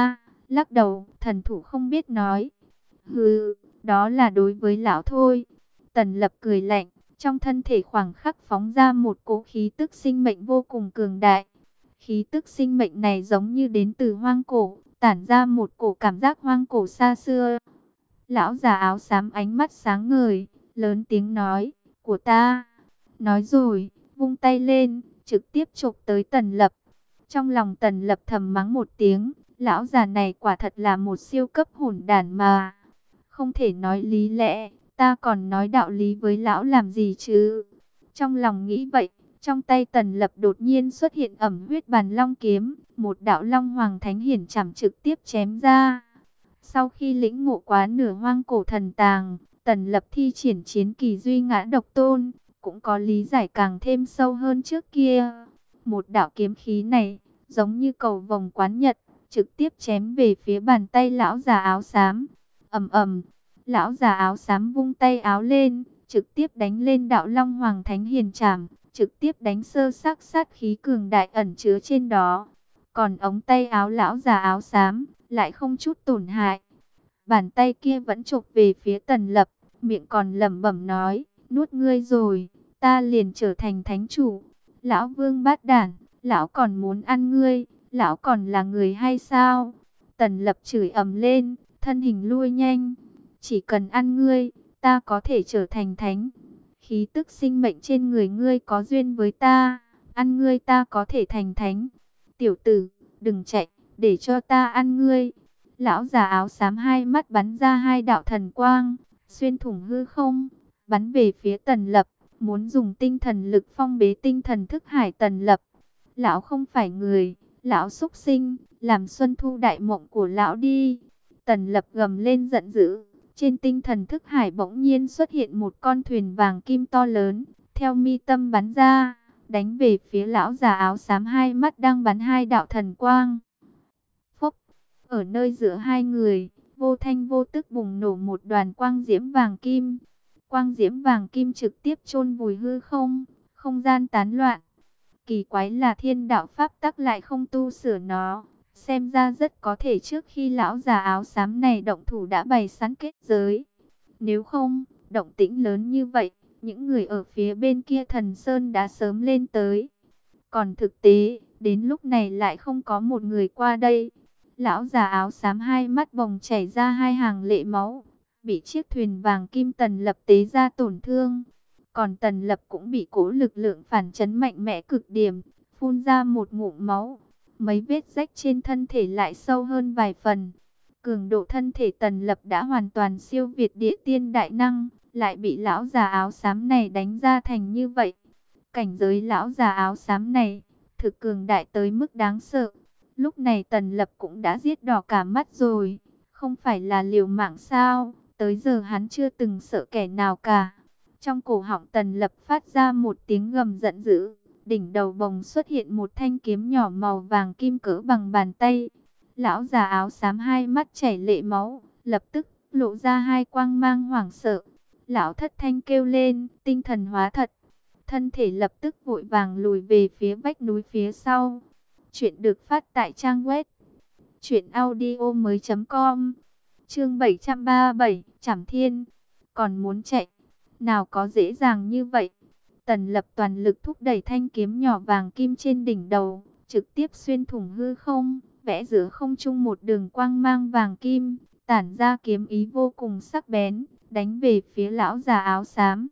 Speaker 1: lắc đầu, thần thủ không biết nói. Hừ, đó là đối với lão thôi. Tần Lập cười lạnh, trong thân thể khoảng khắc phóng ra một cỗ khí tức sinh mệnh vô cùng cường đại. Khí tức sinh mệnh này giống như đến từ hoang cổ, tản ra một cổ cảm giác hoang cổ xa xưa. Lão già áo xám ánh mắt sáng ngời, lớn tiếng nói, của ta. Nói rồi, vung tay lên, trực tiếp chộp tới Tần Lập. Trong lòng Tần Lập thầm mắng một tiếng, lão già này quả thật là một siêu cấp hỗn đản mà. Không thể nói lý lẽ, ta còn nói đạo lý với lão làm gì chứ? Trong lòng nghĩ vậy, trong tay Tần Lập đột nhiên xuất hiện ẩm huyết bàn long kiếm, một đạo long hoàng thánh hiển chảm trực tiếp chém ra. Sau khi lĩnh ngộ quá nửa hoang cổ thần tàng, Tần Lập thi triển chiến kỳ duy ngã độc tôn, cũng có lý giải càng thêm sâu hơn trước kia. Một đạo kiếm khí này, giống như cầu vồng quán nhật, trực tiếp chém về phía bàn tay lão già áo xám. Ầm ầm, lão già áo xám vung tay áo lên, trực tiếp đánh lên đạo long hoàng thánh hiền trảm, trực tiếp đánh sơ xác sát khí cường đại ẩn chứa trên đó. Còn ống tay áo lão già áo xám lại không chút tổn hại. Bàn tay kia vẫn chộp về phía Tần Lập, miệng còn lẩm bẩm nói, nuốt ngươi rồi, ta liền trở thành thánh chủ. Lão vương bát đản, lão còn muốn ăn ngươi, lão còn là người hay sao? Tần Lập chửi ầm lên, thân hình lui nhanh. Chỉ cần ăn ngươi, ta có thể trở thành thánh. Khí tức sinh mệnh trên người ngươi có duyên với ta, ăn ngươi ta có thể thành thánh. Tiểu tử, đừng chạy, để cho ta ăn ngươi. Lão già áo xám hai mắt bắn ra hai đạo thần quang, xuyên thủng hư không, bắn về phía Tần Lập, muốn dùng tinh thần lực phong bế tinh thần thức hải Tần Lập. Lão không phải người, lão súc sinh, làm xuân thu đại mộng của lão đi. Tần Lập gầm lên giận dữ, trên tinh thần thức hải bỗng nhiên xuất hiện một con thuyền vàng kim to lớn, theo mi tâm bắn ra, đánh về phía lão già áo xám hai mắt đang bắn hai đạo thần quang. Phốc, ở nơi giữa hai người, vô thanh vô tức bùng nổ một đoàn quang diễm vàng kim. Quang diễm vàng kim trực tiếp chôn vùi hư không, không gian tán loạn. Kỳ quái là thiên đạo pháp tắc lại không tu sửa nó. Xem ra rất có thể trước khi lão già áo xám này động thủ đã bày sẵn kết giới. Nếu không, động tĩnh lớn như vậy, những người ở phía bên kia thần sơn đã sớm lên tới. Còn thực tế, đến lúc này lại không có một người qua đây. Lão già áo xám hai mắt bồng chảy ra hai hàng lệ máu, bị chiếc thuyền vàng kim Tần Lập tế ra tổn thương. Còn Tần Lập cũng bị cỗ lực lượng phản chấn mạnh mẽ cực điểm, phun ra một ngụm máu. Mấy vết rách trên thân thể lại sâu hơn vài phần. Cường độ thân thể Tần Lập đã hoàn toàn siêu việt địa tiên đại năng, lại bị lão già áo xám này đánh ra thành như vậy. Cảnh giới lão già áo xám này, thực cường đại tới mức đáng sợ. Lúc này Tần Lập cũng đã giết đỏ cả mắt rồi. Không phải là liều mạng sao, tới giờ hắn chưa từng sợ kẻ nào cả. Trong cổ họng Tần Lập phát ra một tiếng gầm giận dữ. Đỉnh đầu bồng xuất hiện một thanh kiếm nhỏ màu vàng kim cỡ bằng bàn tay. Lão già áo xám hai mắt chảy lệ máu, lập tức lộ ra hai quang mang hoảng sợ. Lão thất thanh kêu lên, tinh thần hóa thật. Thân thể lập tức vội vàng lùi về phía vách núi phía sau. Chuyện được phát tại trang web truyện audio mới chấm com. Chương bảy trăm ba mươi bảy, Trảm Thiên. Còn muốn chạy, nào có dễ dàng như vậy. Tần Lập toàn lực thúc đẩy thanh kiếm nhỏ vàng kim trên đỉnh đầu, trực tiếp xuyên thủng hư không, vẽ giữa không trung một đường quang mang vàng kim, tản ra kiếm ý vô cùng sắc bén, đánh về phía lão già áo xám.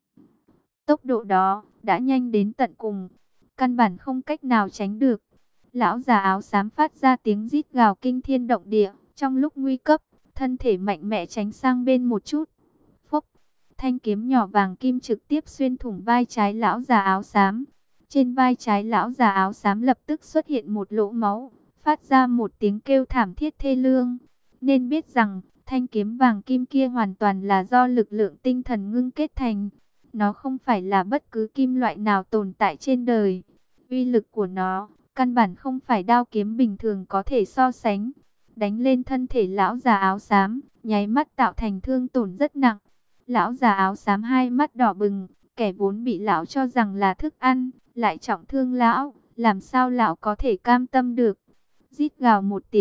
Speaker 1: Tốc độ đó đã nhanh đến tận cùng, căn bản không cách nào tránh được. Lão già áo xám phát ra tiếng rít gào kinh thiên động địa, trong lúc nguy cấp, thân thể mạnh mẽ tránh sang bên một chút. Phốc, thanh kiếm nhỏ vàng kim trực tiếp xuyên thủng vai trái lão già áo xám. Trên vai trái lão già áo xám lập tức xuất hiện một lỗ máu, phát ra một tiếng kêu thảm thiết thê lương. Nên biết rằng, thanh kiếm vàng kim kia hoàn toàn là do lực lượng tinh thần ngưng kết thành. Nó không phải là bất cứ kim loại nào tồn tại trên đời. Uy lực của nó, căn bản không phải đao kiếm bình thường có thể so sánh. Đánh lên thân thể lão già áo xám, nháy mắt tạo thành thương tổn rất nặng. Lão già áo xám hai mắt đỏ bừng, kẻ vốn bị lão cho rằng là thức ăn, lại trọng thương lão, làm sao lão có thể cam tâm được. Rít gào một tiếng,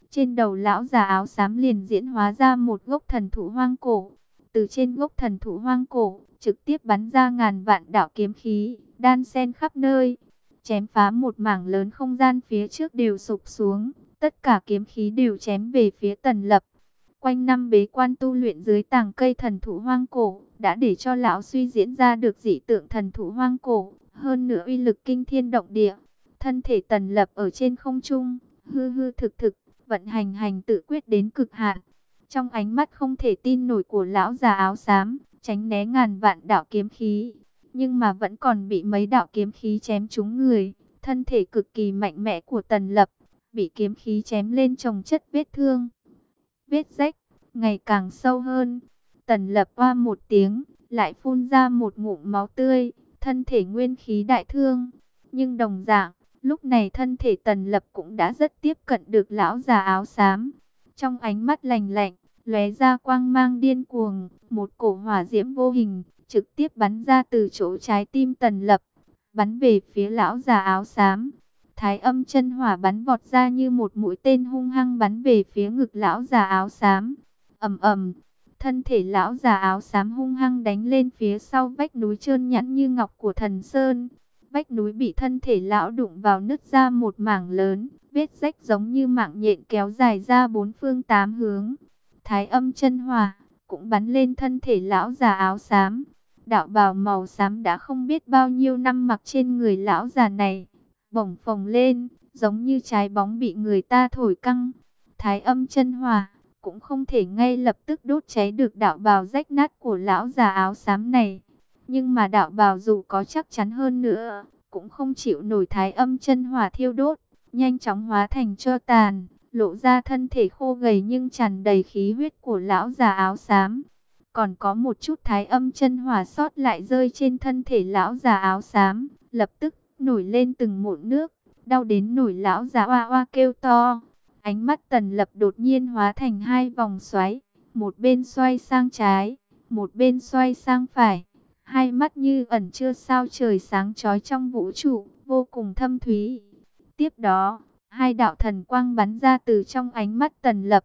Speaker 1: trên đầu lão già áo xám liền diễn hóa ra một gốc thần thụ hoang cổ. Từ trên gốc thần thụ hoang cổ, trực tiếp bắn ra ngàn vạn đạo kiếm khí, đan xen khắp nơi, chém phá một mảng lớn không gian phía trước đều sụp xuống, tất cả kiếm khí đều chém về phía Tần Lập. Quanh năm bế quan tu luyện dưới tàng cây thần thụ hoang cổ, đã để cho lão suy diễn ra được dị tượng thần thụ hoang cổ, hơn nữa uy lực kinh thiên động địa. Thân thể Tần Lập ở trên không trung, hư hư thực thực, vận hành hành tự quyết đến cực hạn. Trong ánh mắt không thể tin nổi của lão già áo xám, tránh né ngàn vạn đạo kiếm khí, nhưng mà vẫn còn bị mấy đạo kiếm khí chém trúng người. Thân thể cực kỳ mạnh mẽ của Tần Lập, bị kiếm khí chém lên chồng chất vết thương, vết rách, ngày càng sâu hơn. Tần Lập oa một tiếng, lại phun ra một ngụm máu tươi, thân thể nguyên khí đại thương. Nhưng đồng dạng, lúc này thân thể Tần Lập cũng đã rất tiếp cận được lão già áo xám. Trong ánh mắt lạnh lạnh, lóe ra quang mang điên cuồng, một cổ hỏa diễm vô hình, trực tiếp bắn ra từ chỗ trái tim Tần Lập, bắn về phía lão già áo xám. Thái âm chân hỏa bắn vọt ra như một mũi tên hung hăng bắn về phía ngực lão già áo xám. Ầm ầm, thân thể lão già áo xám hung hăng đánh lên phía sau vách núi trơn nhẵn như ngọc của Thần Sơn. Vách núi bị thân thể lão đụng vào nứt ra một mảng lớn, vết rách giống như mạng nhện kéo dài ra bốn phương tám hướng. Thái âm chân hỏa cũng bắn lên thân thể lão già áo xám. Đạo bào màu xám đã không biết bao nhiêu năm mặc trên người lão già này, bổng phồng lên, giống như trái bóng bị người ta thổi căng. Thái âm chân hỏa cũng không thể ngay lập tức đốt cháy được đạo bào rách nát của lão già áo xám này. Nhưng mà đạo bào dù có chắc chắn hơn nữa, cũng không chịu nổi thái âm chân hỏa thiêu đốt, nhanh chóng hóa thành tro tàn, lộ ra thân thể khô gầy nhưng tràn đầy khí huyết của lão già áo xám. Còn có một chút thái âm chân hỏa sót lại rơi trên thân thể lão già áo xám, lập tức nổi lên từng mụn nước, đau đến nổi lão già oa oa kêu to. Ánh mắt Tần Lập đột nhiên hóa thành hai vòng xoáy, một bên xoay sang trái, một bên xoay sang phải. Hai mắt như ẩn chứa sao trời sáng chói trong vũ trụ, vô cùng thâm thúy. Tiếp đó, hai đạo thần quang bắn ra từ trong ánh mắt Tần Lập.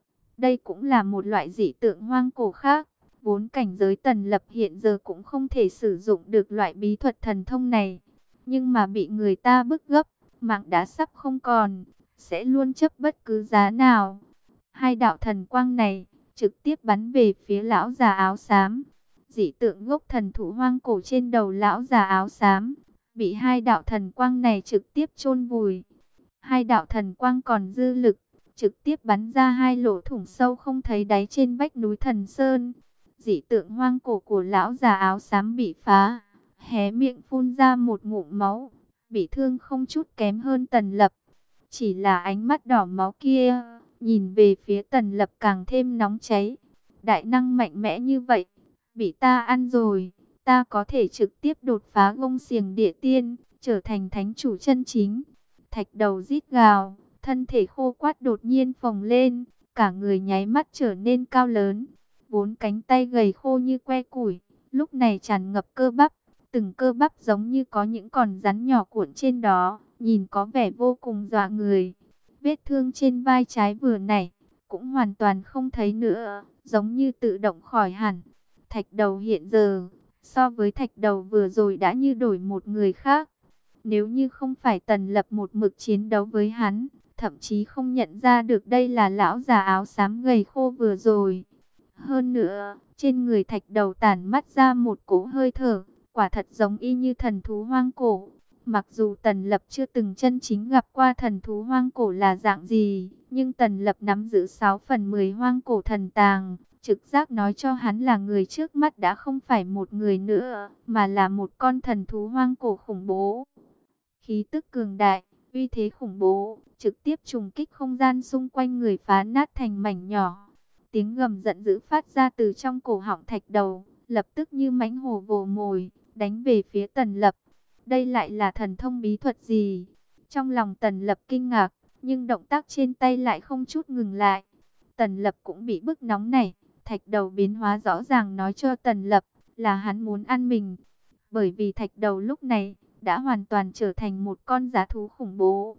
Speaker 1: Đây cũng là một loại dị tượng hoang cổ khác. Vốn cảnh giới Tần Lập hiện giờ cũng không thể sử dụng được loại bí thuật thần thông này. Nhưng mà bị người ta bức gấp, mạng đã sắp không còn, sẽ luôn chấp bất cứ giá nào. Hai đạo thần quang này trực tiếp bắn về phía lão già áo xám. Dị tượng gốc thần thụ hoang cổ trên đầu lão già áo xám bị hai đạo thần quang này trực tiếp chôn vùi. Hai đạo thần quang còn dư lực, trực tiếp bắn ra hai lỗ thủng sâu không thấy đáy trên vách núi Thần Sơn. Dị tượng hoang cổ của lão già áo xám bị phá, hé miệng phun ra một ngụm máu, bị thương không chút kém hơn Tần Lập. Chỉ là ánh mắt đỏ máu kia, nhìn về phía Tần Lập càng thêm nóng cháy. Đại năng mạnh mẽ như vậy, bị ta ăn rồi, ta có thể trực tiếp đột phá gông xiềng địa tiên, trở thành thánh chủ chân chính. Thạch Đầu rít gào, thân thể khô quắt đột nhiên phồng lên, cả người nháy mắt trở nên cao lớn. Bốn cánh tay gầy khô như que củi, lúc này tràn ngập cơ bắp, từng cơ bắp giống như có những con rắn nhỏ cuộn trên đó, nhìn có vẻ vô cùng dọa người. Vết thương trên vai trái vừa nảy, cũng hoàn toàn không thấy nữa, giống như tự động khỏi hẳn. Thạch Đầu hiện giờ, so với Thạch Đầu vừa rồi đã như đổi một người khác. Nếu như không phải Tần Lập một mực chiến đấu với hắn, thậm chí không nhận ra được đây là lão già áo xám gầy khô vừa rồi. Hơn nữa, trên người Thạch Đầu tản mắt ra một cỗ hơi thở, quả thật giống y như thần thú hoang cổ. Mặc dù Tần Lập chưa từng chân chính gặp qua thần thú hoang cổ là dạng gì, nhưng Tần Lập nắm giữ sáu phần mười hoang cổ thần tàng. Trực giác nói cho hắn là người trước mắt đã không phải một người nữa, mà là một con thần thú hoang cổ khủng bố. Khí tức cường đại, uy thế khủng bố, trực tiếp trùng kích không gian xung quanh người, phá nát thành mảnh nhỏ. Tiếng gầm giận dữ phát ra từ trong cổ họng Thạch Đầu, lập tức như mãnh hổ vồ mồi, đánh về phía Tần Lập. Đây lại là thần thông bí thuật gì? Trong lòng Tần Lập kinh ngạc, nhưng động tác trên tay lại không chút ngừng lại. Tần Lập cũng bị bức nóng này. Thạch Đầu biến hóa rõ ràng nói cho Tần Lập là hắn muốn ăn mình. Bởi vì Thạch Đầu lúc này đã hoàn toàn trở thành một con dã thú khủng bố.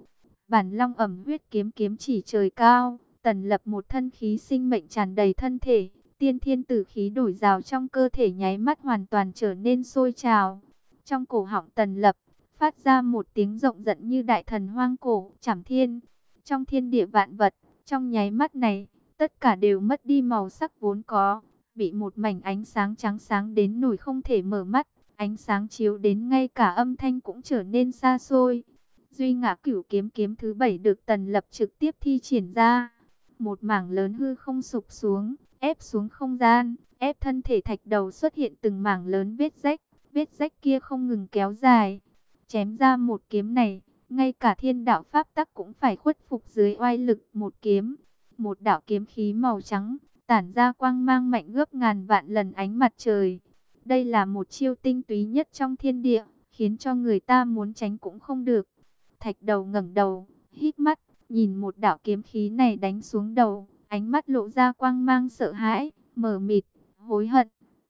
Speaker 1: Bản long ẩm huyết kiếm kiếm chỉ trời cao. Tần Lập một thân khí sinh mệnh tràn đầy thân thể, tiên thiên tử khí đổi rào trong cơ thể nháy mắt hoàn toàn trở nên sôi trào. Trong cổ họng Tần Lập phát ra một tiếng rộng rẫn như đại thần hoang cổ, Trảm Thiên. Trong thiên địa vạn vật, trong nháy mắt này, tất cả đều mất đi màu sắc vốn có, bị một mảnh ánh sáng trắng sáng đến nổi không thể mở mắt. Ánh sáng chiếu đến ngay cả âm thanh cũng trở nên xa xôi. Duy Ngã Cửu Kiếm kiếm thứ bảy được Tần Lập trực tiếp thi triển ra. Một mảng lớn hư không sụp xuống, ép xuống không gian, ép thân thể thạch đầu xuất hiện từng mảng lớn vết rách. Vết rách kia không ngừng kéo dài. Chém ra một kiếm này, ngay cả thiên đạo pháp tắc cũng phải khuất phục dưới oai lực một kiếm. Một đạo kiếm khí màu trắng, tản ra quang mang mạnh gấp ngàn vạn lần ánh mặt trời. Đây là một chiêu tinh túy nhất trong thiên địa, khiến cho người ta muốn tránh cũng không được. Thạch đầu ngẩng đầu, hít mắt, nhìn một đạo kiếm khí này đánh xuống đầu, ánh mắt lộ ra quang mang sợ hãi, mờ mịt, hối hận.